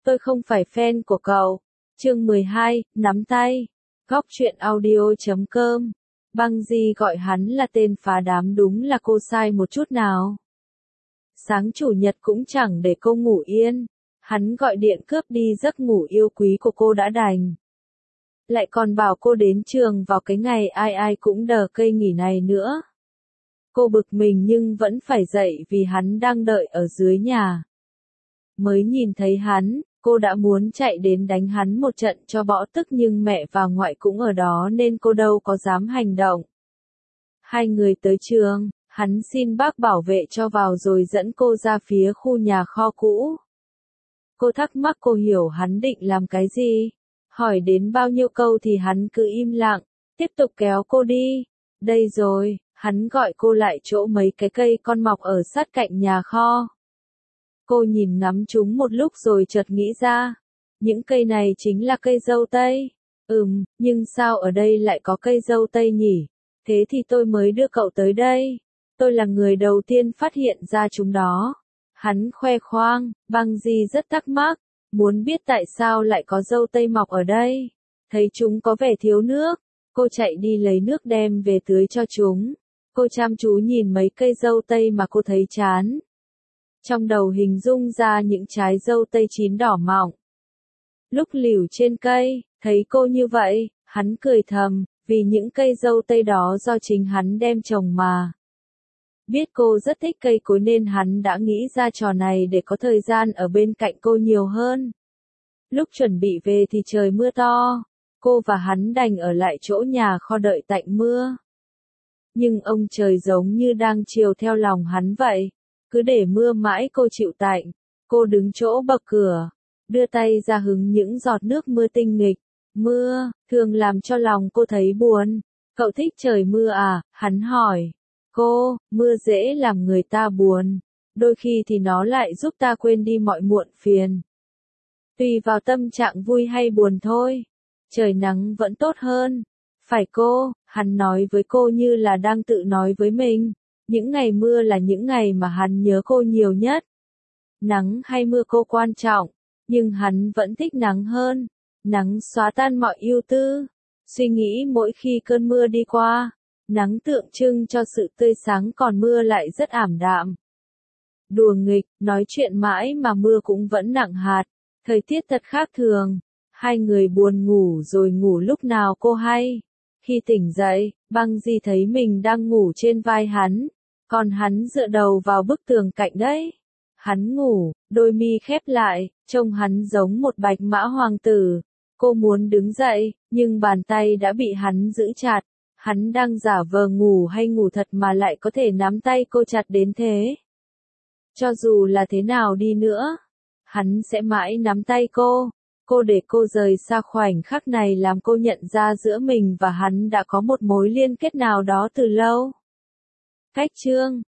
tôi không phải fan của cậu. Chương 12, nắm tay. Góc truyện audio.com. Băng Di gọi hắn là tên phá đám, đúng là cô sai một chút nào. Sáng chủ nhật cũng chẳng để cô ngủ yên. Hắn gọi điện cướp đi giấc ngủ yêu quý của cô đã đành. Lại còn bảo cô đến trường vào cái ngày ai ai cũng đờ cây nghỉ này nữa. Cô bực mình nhưng vẫn phải dậy vì hắn đang đợi ở dưới nhà. Mới nhìn thấy hắn, cô đã muốn chạy đến đánh hắn một trận cho bỏ tức, nhưng mẹ và ngoại cũng ở đó nên cô đâu có dám hành động. Hai người tới trường, hắn xin bác bảo vệ cho vào rồi dẫn cô ra phía khu nhà kho cũ. Cô thắc mắc cô hiểu hắn định làm cái gì. Hỏi đến bao nhiêu câu thì hắn cứ im lặng, tiếp tục kéo cô đi. Đây rồi, hắn gọi cô lại chỗ mấy cái cây con mọc ở sát cạnh nhà kho. Cô nhìn ngắm chúng một lúc rồi chợt nghĩ ra, những cây này chính là cây dâu tây. Nhưng sao ở đây lại có cây dâu tây nhỉ? Thế thì tôi mới đưa cậu tới đây. Tôi là người đầu tiên phát hiện ra chúng đó. Hắn khoe khoang. Băng Di rất thắc mắc, muốn biết tại sao lại có dâu tây mọc ở đây. Thấy chúng có vẻ thiếu nước, cô chạy đi lấy nước đem về tưới cho chúng. Cô chăm chú nhìn mấy cây dâu tây mà cô thấy chán. Trong đầu hình dung ra những trái dâu tây chín đỏ mọng. Lúc lỉu trên cây, thấy cô như vậy, hắn cười thầm, vì những cây dâu tây đó do chính hắn đem trồng mà. Biết cô rất thích cây cối nên hắn đã nghĩ ra trò này để có thời gian ở bên cạnh cô nhiều hơn. Lúc chuẩn bị về thì trời mưa to, cô và hắn đành ở lại chỗ nhà kho đợi tạnh mưa. Nhưng ông trời giống như đang chiều theo lòng hắn vậy, cứ để mưa mãi cô chịu tạnh. Cô đứng chỗ bậc cửa, đưa tay ra hứng những giọt nước mưa tinh nghịch. Mưa thường làm cho lòng cô thấy buồn. Cậu thích trời mưa à? Hắn hỏi. Cô, mưa dễ làm người ta buồn. Đôi khi thì nó lại giúp ta quên đi mọi muộn phiền. Tùy vào tâm trạng vui hay buồn thôi. Trời nắng vẫn tốt hơn. Phải cô, hắn nói với cô như là đang tự nói với mình. Những ngày mưa là những ngày mà hắn nhớ cô nhiều nhất. Nắng hay mưa cô quan trọng, nhưng hắn vẫn thích nắng hơn. Nắng xóa tan mọi ưu tư, suy nghĩ mỗi khi cơn mưa đi qua. Nắng tượng trưng cho sự tươi sáng, còn mưa lại rất ảm đạm. Đùa nghịch, nói chuyện mãi mà mưa cũng vẫn nặng hạt. Thời tiết thật khác thường. Hai người buồn ngủ rồi ngủ lúc nào cô hay. Khi tỉnh dậy, Băng Di thấy mình đang ngủ trên vai hắn, còn hắn dựa đầu vào bức tường cạnh đấy. Hắn ngủ, đôi mi khép lại, trông hắn giống một bạch mã hoàng tử. Cô muốn đứng dậy, nhưng bàn tay đã bị hắn giữ chặt. Hắn đang giả vờ ngủ hay ngủ thật mà lại có thể nắm tay cô chặt đến thế? Cho dù là thế nào đi nữa, hắn sẽ mãi nắm tay cô. Cô để cô rời xa khoảnh khắc này làm cô nhận ra giữa mình và hắn đã có một mối liên kết nào đó từ lâu. Cách chương